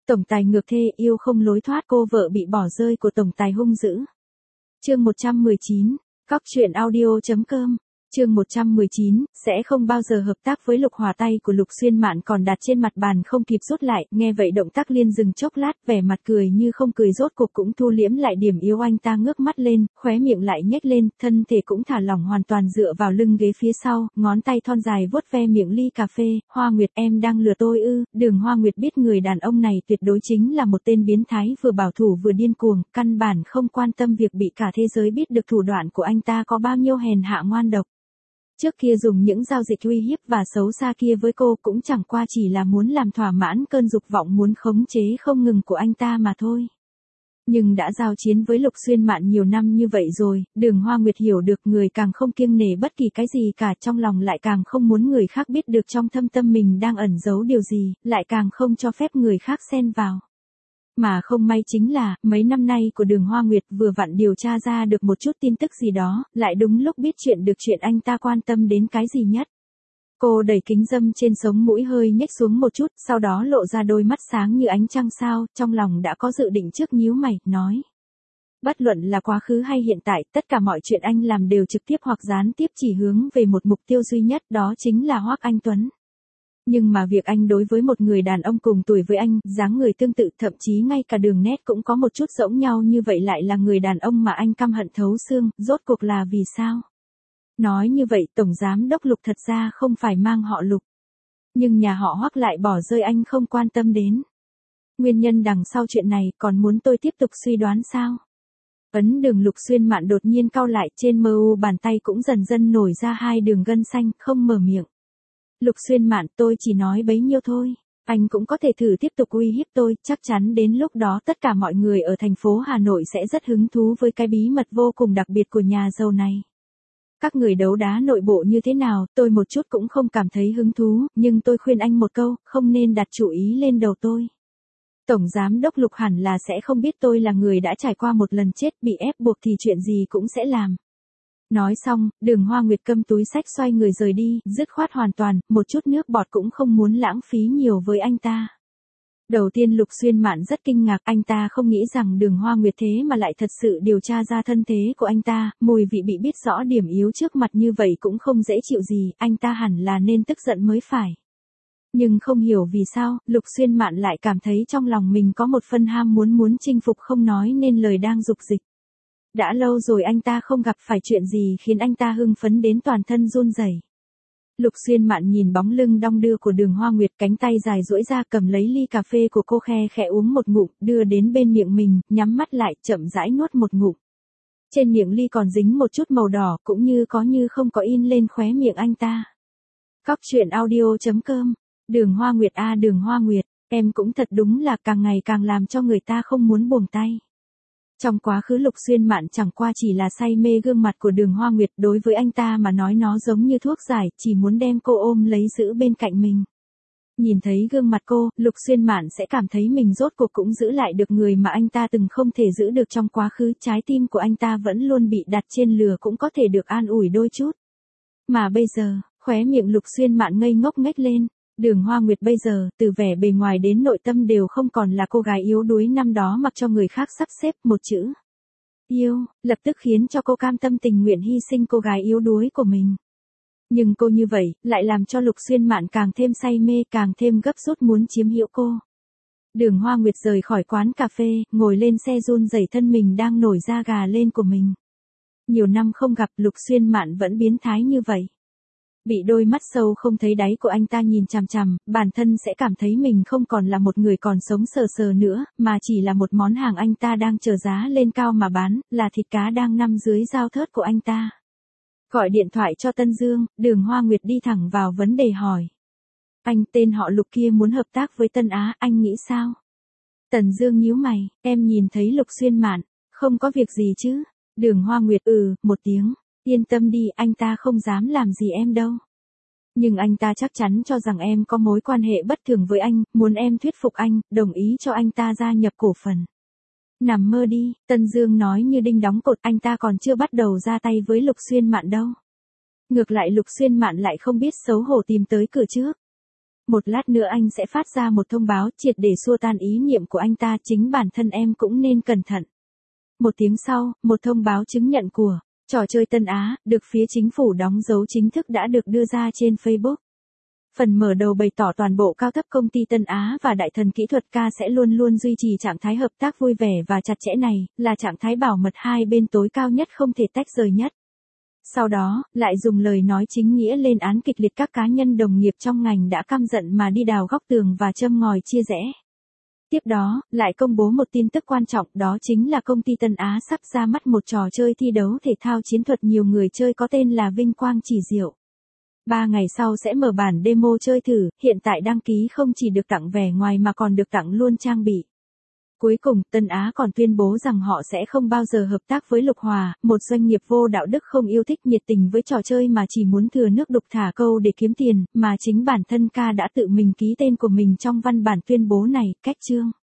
Tổng tài ngược thê yêu không lối thoát, cô vợ bị bỏ rơi của tổng tài hung dữ. Chương 119, cóc.audio.com. Chương 119, sẽ không bao giờ hợp tác với Lục Hòa. Tay của Lục Xuyên Mạn còn đặt trên mặt bàn không kịp rút lại, nghe vậy động tác liên dừng chốc lát, vẻ mặt cười như không cười rốt cuộc cũng thu liễm lại điểm yếu. Anh ta ngước mắt lên, khóe miệng lại nhếch lên, thân thể cũng thả lỏng hoàn toàn dựa vào lưng ghế phía sau, ngón tay thon dài vuốt ve miệng ly cà phê. Hoa Nguyệt, em đang lừa tôi ư? Đường Hoa Nguyệt biết người đàn ông này tuyệt đối chính là một tên biến thái, vừa bảo thủ vừa điên cuồng, căn bản không quan tâm việc bị cả thế giới biết được thủ đoạn của anh ta có bao nhiêu hèn hạ ngoan độc. Trước kia dùng những giao dịch uy hiếp và xấu xa kia với cô cũng chẳng qua chỉ là muốn làm thỏa mãn cơn dục vọng muốn khống chế không ngừng của anh ta mà thôi. Nhưng đã giao chiến với Lục Xuyên Mạn nhiều năm như vậy rồi, Đường Hoa Nguyệt hiểu được người càng không kiêng nể bất kỳ cái gì cả, trong lòng lại càng không muốn người khác biết được trong thâm tâm mình đang ẩn giấu điều gì, lại càng không cho phép người khác xen vào. Mà không may chính là, mấy năm nay của Đường Hoa Nguyệt vừa vặn điều tra ra được một chút tin tức gì đó, lại đúng lúc biết chuyện được chuyện anh ta quan tâm đến cái gì nhất. Cô đẩy kính râm trên sống mũi hơi nhếch xuống một chút, sau đó lộ ra đôi mắt sáng như ánh trăng sao, trong lòng đã có dự định trước, nhíu mày, nói. Bất luận là quá khứ hay hiện tại, tất cả mọi chuyện anh làm đều trực tiếp hoặc gián tiếp chỉ hướng về một mục tiêu duy nhất, đó chính là Hoắc Anh Tuấn. Nhưng mà việc anh đối với một người đàn ông cùng tuổi với anh, dáng người tương tự, thậm chí ngay cả đường nét cũng có một chút giống nhau như vậy, lại là người đàn ông mà anh căm hận thấu xương, rốt cuộc là vì sao? Nói như vậy, Tổng Giám đốc Lục thật ra không phải mang họ Lục. Nhưng nhà họ Hoắc lại bỏ rơi anh không quan tâm đến. Nguyên nhân đằng sau chuyện này còn muốn tôi tiếp tục suy đoán sao? Ấn đường Lục Xuyên Mạn đột nhiên cau lại, trên mờ u bàn tay cũng dần dần nổi ra hai đường gân xanh, không mở miệng. Lục Xuyên Mạn, tôi chỉ nói bấy nhiêu thôi. Anh cũng có thể thử tiếp tục uy hiếp tôi, chắc chắn đến lúc đó tất cả mọi người ở thành phố Hà Nội sẽ rất hứng thú với cái bí mật vô cùng đặc biệt của nhà giàu này. Các người đấu đá nội bộ như thế nào, tôi một chút cũng không cảm thấy hứng thú, nhưng tôi khuyên anh một câu, không nên đặt chủ ý lên đầu tôi. Tổng Giám đốc Lục hẳn là sẽ không biết tôi là người đã trải qua một lần chết, bị ép buộc thì chuyện gì cũng sẽ làm. Nói xong, Đường Hoa Nguyệt câm túi xách xoay người rời đi, dứt khoát hoàn toàn, một chút nước bọt cũng không muốn lãng phí nhiều với anh ta. Đầu tiên Lục Xuyên Mạn rất kinh ngạc, anh ta không nghĩ rằng Đường Hoa Nguyệt thế mà lại thật sự điều tra ra thân thế của anh ta, mùi vị bị biết rõ điểm yếu trước mặt như vậy cũng không dễ chịu gì, anh ta hẳn là nên tức giận mới phải. Nhưng không hiểu vì sao, Lục Xuyên Mạn lại cảm thấy trong lòng mình có một phân ham muốn chinh phục không nói nên lời đang dục dịch. Đã lâu rồi anh ta không gặp phải chuyện gì khiến anh ta hưng phấn đến toàn thân run rẩy. Lục Xuyên Mạn nhìn bóng lưng đong đưa của Đường Hoa Nguyệt, cánh tay dài duỗi ra cầm lấy ly cà phê của cô, khe khẽ uống một ngụm, đưa đến bên miệng mình, nhắm mắt lại, chậm rãi nuốt một ngụm. Trên miệng ly còn dính một chút màu đỏ, cũng như có như không có in lên khóe miệng anh ta. cóc.audio.com. Đường Hoa Nguyệt à, Đường Hoa Nguyệt, em cũng thật đúng là càng ngày càng làm cho người ta không muốn buông tay. Trong quá khứ Lục Xuyên Mạn chẳng qua chỉ là say mê gương mặt của Đường Hoa Nguyệt, đối với anh ta mà nói nó giống như thuốc giải, chỉ muốn đem cô ôm lấy giữ bên cạnh mình. Nhìn thấy gương mặt cô, Lục Xuyên Mạn sẽ cảm thấy mình rốt cuộc cũng giữ lại được người mà anh ta từng không thể giữ được trong quá khứ, trái tim của anh ta vẫn luôn bị đặt trên lửa cũng có thể được an ủi đôi chút. Mà bây giờ, khóe miệng Lục Xuyên Mạn ngây ngốc nghếch lên. Đường Hoa Nguyệt bây giờ, từ vẻ bề ngoài đến nội tâm đều không còn là cô gái yếu đuối năm đó mặc cho người khác sắp xếp, một chữ yêu, lập tức khiến cho cô cam tâm tình nguyện hy sinh cô gái yếu đuối của mình. Nhưng cô như vậy, lại làm cho Lục Xuyên Mạn càng thêm say mê, càng thêm gấp rút muốn chiếm hữu cô. Đường Hoa Nguyệt rời khỏi quán cà phê, ngồi lên xe run rẩy, thân mình đang nổi da gà lên của mình. Nhiều năm không gặp, Lục Xuyên Mạn vẫn biến thái như vậy. Bị đôi mắt sâu không thấy đáy của anh ta nhìn chằm chằm, bản thân sẽ cảm thấy mình không còn là một người còn sống sờ sờ nữa, mà chỉ là một món hàng anh ta đang chờ giá lên cao mà bán, là thịt cá đang nằm dưới dao thớt của anh ta. Gọi điện thoại cho Tân Dương, Đường Hoa Nguyệt đi thẳng vào vấn đề hỏi. Anh tên họ Lục kia muốn hợp tác với Tân Á, anh nghĩ sao? Tần Dương nhíu mày, em nhìn thấy Lục Xuyên Mạn, không có việc gì chứ? Đường Hoa Nguyệt một tiếng. Yên tâm đi, anh ta không dám làm gì em đâu. Nhưng anh ta chắc chắn cho rằng em có mối quan hệ bất thường với anh, muốn em thuyết phục anh, đồng ý cho anh ta gia nhập cổ phần. Nằm mơ đi, Tân Dương nói như đinh đóng cột, anh ta còn chưa bắt đầu ra tay với Lục Xuyên Mạn đâu. Ngược lại Lục Xuyên Mạn lại không biết xấu hổ tìm tới cửa trước. một lát nữa anh sẽ phát ra một thông báo triệt để xua tan ý niệm của anh ta, chính bản thân em cũng nên cẩn thận. Một tiếng sau, một thông báo chứng nhận của trò chơi Tân Á, được phía chính phủ đóng dấu chính thức đã được đưa ra trên Facebook. Phần mở đầu bày tỏ toàn bộ cao cấp công ty Tân Á và Đại Thần Kỹ thuật K sẽ luôn luôn duy trì trạng thái hợp tác vui vẻ và chặt chẽ này, là trạng thái bảo mật hai bên tối cao nhất không thể tách rời nhất. Sau đó, lại dùng lời nói chính nghĩa lên án kịch liệt các cá nhân đồng nghiệp trong ngành đã căm giận mà đi đào góc tường và châm ngòi chia rẽ. Tiếp đó, lại công bố một tin tức quan trọng, đó chính là công ty Tân Á sắp ra mắt một trò chơi thi đấu thể thao chiến thuật nhiều người chơi có tên là Vinh Quang Chỉ Diệu. 3 ngày sau sẽ mở bản demo chơi thử, hiện tại đăng ký không chỉ được tặng vẻ ngoài mà còn được tặng luôn trang bị. Cuối cùng, Tân Á còn tuyên bố rằng họ sẽ không bao giờ hợp tác với Lục Hòa, một doanh nghiệp vô đạo đức không yêu thích nhiệt tình với trò chơi mà chỉ muốn thừa nước đục thả câu để kiếm tiền, mà chính bản thân K đã tự mình ký tên của mình trong văn bản tuyên bố này, cách chương.